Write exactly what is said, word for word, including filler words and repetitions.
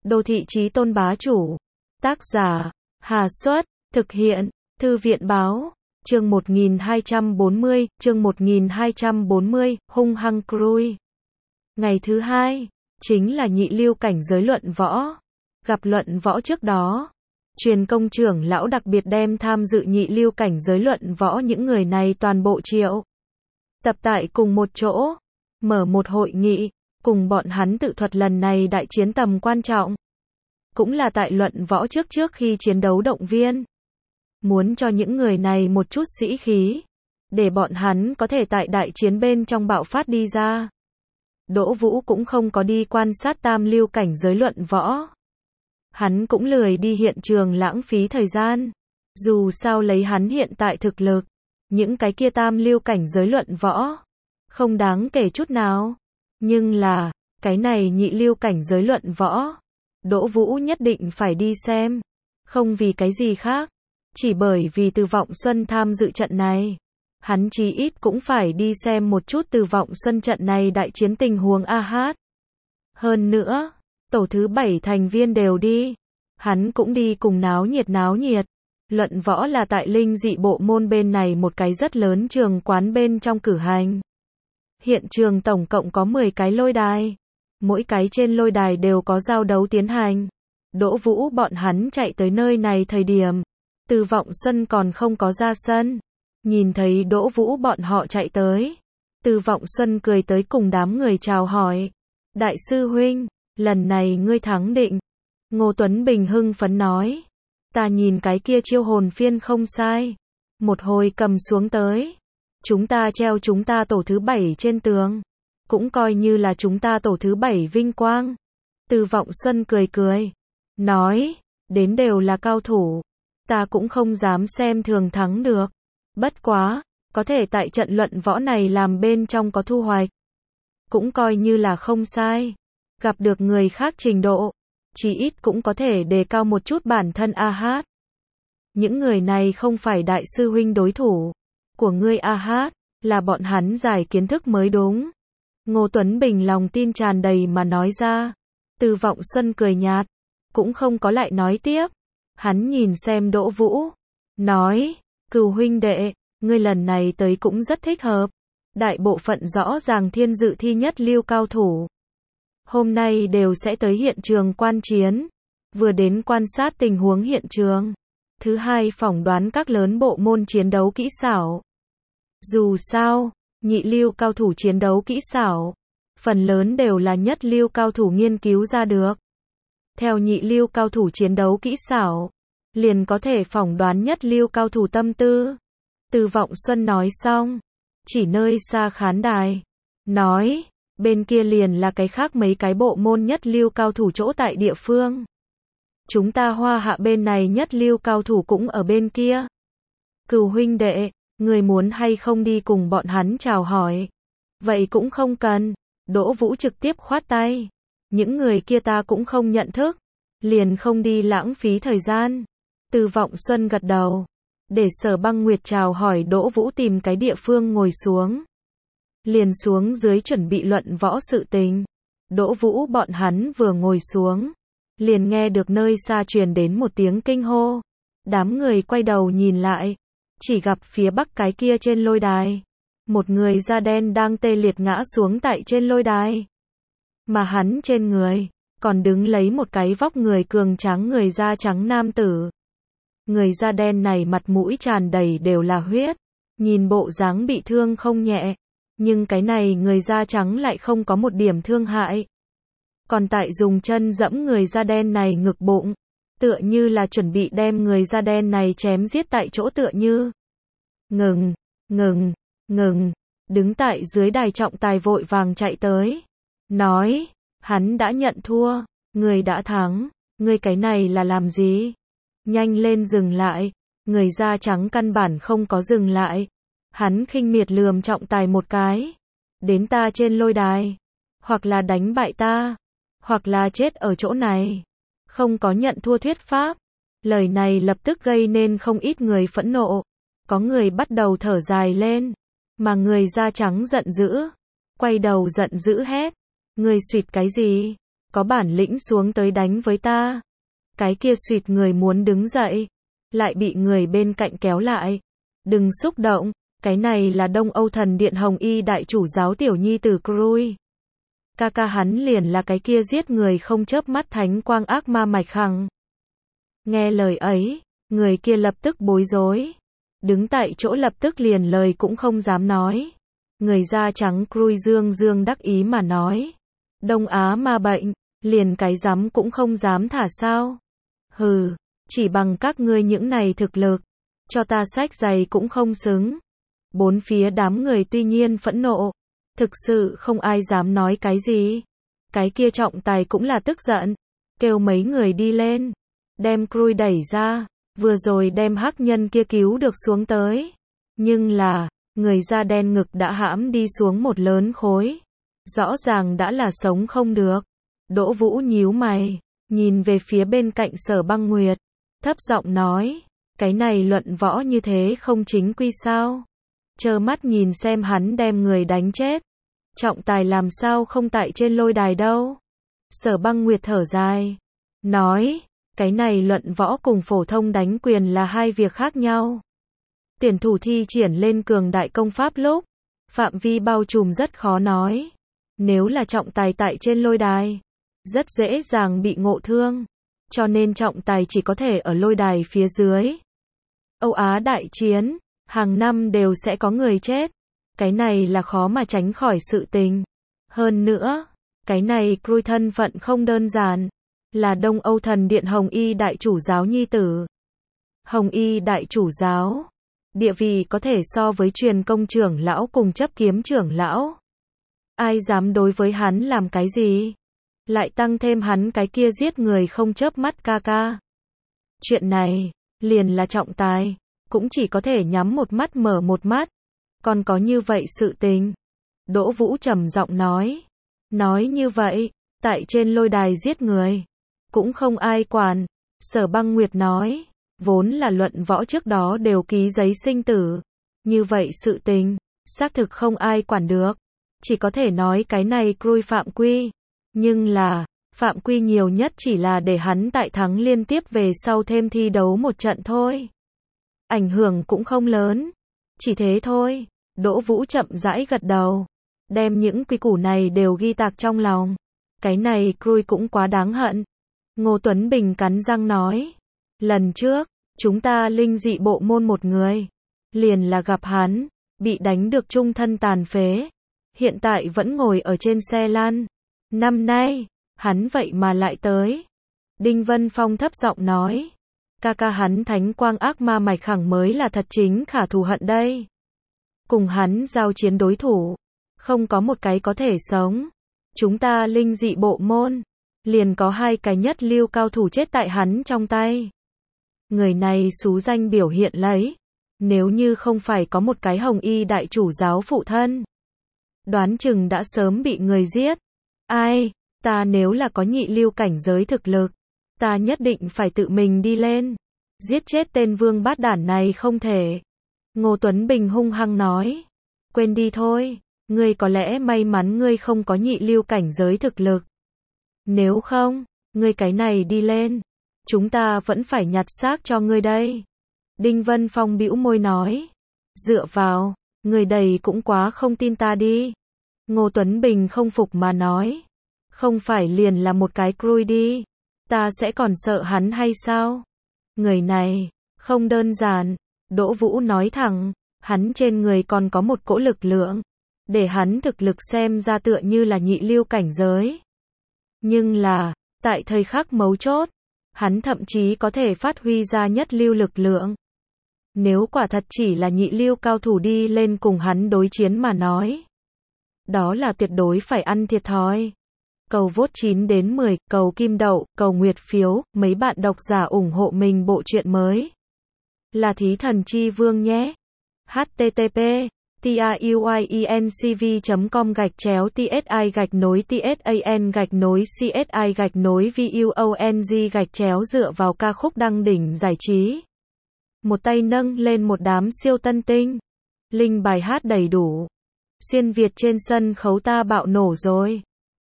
Đô thị chí tôn bá chủ. Tác giả, Hà Xuất, thực hiện, Thư viện báo, chương một nghìn hai trăm bốn mươi, chương một nghìn hai trăm bốn mươi, hung hăng Cruy. Ngày thứ hai, chính là nhị lưu cảnh giới luận võ. Gặp luận võ trước đó, truyền công trưởng lão đặc biệt đem tham dự nhị lưu cảnh giới luận võ những người này toàn bộ triệu tập tại cùng một chỗ, mở một hội nghị, cùng bọn hắn tự thuật lần này đại chiến tầm quan trọng. Cũng là tại luận võ trước trước khi chiến đấu động viên. Muốn cho những người này một chút sĩ khí, để bọn hắn có thể tại đại chiến bên trong bạo phát đi ra. Đỗ Vũ cũng không có đi quan sát tam lưu cảnh giới luận võ. Hắn cũng lười đi hiện trường lãng phí thời gian. Dù sao lấy hắn hiện tại thực lực, những cái kia tam lưu cảnh giới luận võ không đáng kể chút nào. Nhưng là, cái này nhị lưu cảnh giới luận võ, Đỗ Vũ nhất định phải đi xem. Không vì cái gì khác, chỉ bởi vì Từ Vọng Xuân tham dự trận này. Hắn chí ít cũng phải đi xem một chút Từ Vọng Xuân trận này đại chiến tình huống a hát. Hơn nữa, tổ thứ bảy thành viên đều đi. Hắn cũng đi cùng náo nhiệt náo nhiệt. Luận võ là tại linh dị bộ môn bên này một cái rất lớn trường quán bên trong cử hành. Hiện trường tổng cộng có mười cái lôi đài. Mỗi cái trên lôi đài đều có giao đấu tiến hành. Đỗ Vũ bọn hắn chạy tới nơi này thời điểm, Từ Vọng Xuân còn không có ra sân. Nhìn thấy Đỗ Vũ bọn họ chạy tới, Từ Vọng Xuân cười tới cùng đám người chào hỏi. Đại sư huynh, lần này ngươi thắng định. Ngô Tuấn Bình hưng phấn nói. Ta nhìn cái kia chiêu hồn phiên không sai. Một hồi cầm xuống tới. Chúng ta treo chúng ta tổ thứ bảy trên tường. Cũng coi như là chúng ta tổ thứ bảy vinh quang. Từ Vọng Xuân cười cười. Nói, đến đều là cao thủ. Ta cũng không dám xem thường thắng được. Bất quá, có thể tại trận luận võ này làm bên trong có thu hoạch. Cũng coi như là không sai. Gặp được người khác trình độ, chỉ ít cũng có thể đề cao một chút bản thân a hát. Những người này không phải đại sư huynh đối thủ của ngươi a hát, là bọn hắn giải kiến thức mới đúng. Ngô Tuấn Bình lòng tin tràn đầy mà nói ra. Từ Vọng Xuân cười nhạt, cũng không có lại nói tiếp. Hắn nhìn xem Đỗ Vũ, nói, Cừu huynh đệ, ngươi lần này tới cũng rất thích hợp. Đại bộ phận rõ ràng thiên dự thi nhất lưu cao thủ. Hôm nay đều sẽ tới hiện trường quan chiến. Vừa đến quan sát tình huống hiện trường. Thứ hai phỏng đoán các lớn bộ môn chiến đấu kỹ xảo. Dù sao, nhị lưu cao thủ chiến đấu kỹ xảo, phần lớn đều là nhất lưu cao thủ nghiên cứu ra được. Theo nhị lưu cao thủ chiến đấu kỹ xảo, liền có thể phỏng đoán nhất lưu cao thủ tâm tư. Từ Vọng Xuân nói xong, chỉ nơi xa khán đài, nói, bên kia liền là cái khác mấy cái bộ môn nhất lưu cao thủ chỗ tại địa phương. Chúng ta Hoa Hạ bên này nhất lưu cao thủ cũng ở bên kia. Cừu huynh đệ, người muốn hay không đi cùng bọn hắn chào hỏi? Vậy cũng không cần. Đỗ Vũ trực tiếp khoát tay. Những người kia ta cũng không nhận thức. Liền không đi lãng phí thời gian. Từ Vọng Xuân gật đầu. Để Sở Băng Nguyệt chào hỏi Đỗ Vũ tìm cái địa phương ngồi xuống. Liền xuống dưới chuẩn bị luận võ sự tình. Đỗ Vũ bọn hắn vừa ngồi xuống, liền nghe được nơi xa truyền đến một tiếng kinh hô. Đám người quay đầu nhìn lại, chỉ gặp phía bắc cái kia trên lôi đài, một người da đen đang tê liệt ngã xuống tại trên lôi đài. Mà hắn trên người, còn đứng lấy một cái vóc người cường tráng người da trắng nam tử. Người da đen này mặt mũi tràn đầy đều là huyết, nhìn bộ dáng bị thương không nhẹ. Nhưng cái này người da trắng lại không có một điểm thương hại. Còn tại dùng chân dẫm người da đen này ngực bụng, tựa như là chuẩn bị đem người da đen này chém giết tại chỗ tựa như. Ngừng, ngừng, ngừng, đứng tại dưới đài trọng tài vội vàng chạy tới. Nói, hắn đã nhận thua, người đã thắng, người cái này là làm gì? Nhanh lên dừng lại, người da trắng căn bản không có dừng lại. Hắn khinh miệt lườm trọng tài một cái. Đến ta trên lôi đài. Hoặc là đánh bại ta. Hoặc là chết ở chỗ này. Không có nhận thua thuyết pháp. Lời này lập tức gây nên không ít người phẫn nộ. Có người bắt đầu thở dài lên. Mà người da trắng giận dữ. Quay đầu giận dữ hét. Người xuyệt cái gì? có bản lĩnh xuống tới đánh với ta. Cái kia suýt người muốn đứng dậy, lại bị người bên cạnh kéo lại. Đừng xúc động, cái này là Đông Âu Thần Điện Hồng Y đại chủ giáo tiểu nhi tử Crui. Ca ca hắn liền là cái kia giết người không chớp mắt thánh quang ác ma Mạch Khẳng. Nghe lời ấy, người kia lập tức bối rối. Đứng tại chỗ lập tức liền lời cũng không dám nói. Người da trắng Crui dương dương đắc ý mà nói. Đông Á ma bệnh, liền cái dám cũng không dám thả sao. Hừ, chỉ bằng các ngươi những này thực lực, cho ta sách giày cũng không xứng. Bốn phía đám người tuy nhiên phẫn nộ, thực sự không ai dám nói cái gì. Cái kia trọng tài cũng là tức giận, kêu mấy người đi lên, đem Crui đẩy ra, vừa rồi đem hắc nhân kia cứu được xuống tới. Nhưng là, người da đen ngực đã hãm đi xuống một lớn khối. Rõ ràng đã là sống không được. Đỗ Vũ nhíu mày, nhìn về phía bên cạnh Sở Băng Nguyệt, thấp giọng nói, cái này luận võ như thế không chính quy sao? Trơ mắt nhìn xem hắn đem người đánh chết. Trọng tài làm sao không tại trên lôi đài đâu? Sở Băng Nguyệt thở dài, nói, cái này luận võ cùng phổ thông đánh quyền là hai việc khác nhau. Tuyển thủ thi triển lên cường đại công pháp lúc, phạm vi bao trùm rất khó nói. Nếu là trọng tài tại trên lôi đài, rất dễ dàng bị ngộ thương. Cho nên trọng tài chỉ có thể ở lôi đài phía dưới. Âu Á đại chiến, hàng năm đều sẽ có người chết. Cái này là khó mà tránh khỏi sự tình. Hơn nữa, cái này Crui thân phận không đơn giản, là Đông Âu Thần Điện Hồng Y đại chủ giáo nhi tử. Hồng Y đại chủ giáo, địa vị có thể so với truyền công trưởng lão cùng chấp kiếm trưởng lão. Ai dám đối với hắn làm cái gì? Lại tăng thêm hắn cái kia giết người không chớp mắt ca ca. Chuyện này, liền là trọng tài, cũng chỉ có thể nhắm một mắt mở một mắt. Còn có như vậy sự tình. Đỗ Vũ trầm giọng nói. Nói như vậy, tại trên lôi đài giết người, cũng không ai quản. Sở Băng Nguyệt nói, vốn là luận võ trước đó đều ký giấy sinh tử. Như vậy sự tình, xác thực không ai quản được. Chỉ có thể nói cái này Crui phạm quy. Nhưng là, phạm quy nhiều nhất chỉ là để hắn tại thắng liên tiếp về sau thêm thi đấu một trận thôi. Ảnh hưởng cũng không lớn. Chỉ thế thôi. Đỗ Vũ chậm rãi gật đầu. Đem những quy củ này đều ghi tạc trong lòng. Cái này Crui cũng quá đáng hận. Ngô Tuấn Bình cắn răng nói. Lần trước, chúng ta linh dị bộ môn một người. Liền là gặp hắn, bị đánh được trung thân tàn phế. Hiện tại vẫn ngồi ở trên xe lăn. Năm nay, hắn vậy mà lại tới. Đinh Vân Phong thấp giọng nói. Ca ca hắn thánh quang ác ma Mạch Khẳng mới là thật chính khả thù hận đây. Cùng hắn giao chiến đối thủ, không có một cái có thể sống. Chúng ta linh dị bộ môn, liền có hai cái nhất lưu cao thủ chết tại hắn trong tay. Người này xú danh biểu hiện lấy. Nếu như không phải có một cái Hồng Y đại chủ giáo phụ thân, đoán chừng đã sớm bị người giết. Ai, ta nếu là có nhị lưu cảnh giới thực lực, ta nhất định phải tự mình đi lên. Giết chết tên vương bát đản này không thể. Ngô Tuấn Bình hung hăng nói. Quên đi thôi, ngươi có lẽ may mắn ngươi không có nhị lưu cảnh giới thực lực. Nếu không, ngươi cái này đi lên, chúng ta vẫn phải nhặt xác cho ngươi đây. Đinh Vân Phong bĩu môi nói. Dựa vào, người đầy cũng quá không tin ta đi. Ngô Tuấn Bình không phục mà nói. Không phải liền là một cái Crui đi. Ta sẽ còn sợ hắn hay sao? Người này, không đơn giản. Đỗ Vũ nói thẳng, hắn trên người còn có một cỗ lực lượng. Để hắn thực lực xem ra tựa như là nhị lưu cảnh giới. Nhưng là, tại thời khắc mấu chốt, hắn thậm chí có thể phát huy ra nhất lưu lực lượng. Nếu quả thật chỉ là nhị lưu cao thủ đi lên cùng hắn đối chiến mà nói, đó là tuyệt đối phải ăn thiệt thòi. Cầu vote chín đến mười, cầu kim đậu, cầu nguyệt phiếu, mấy bạn độc giả ủng hộ mình bộ truyện mới. Là Thí Thần Chi Vương nhé. H T T P truyencv chấm com gạch chéo tsi gạch nối tsan gạch nối csi gạch nối vuong gạch chéo dựa vào ca khúc đăng đỉnh giải trí. Một tay nâng lên một đám siêu tân tinh. Linh bài hát đầy đủ. Xuyên Việt trên sân khấu ta bạo nổ rồi.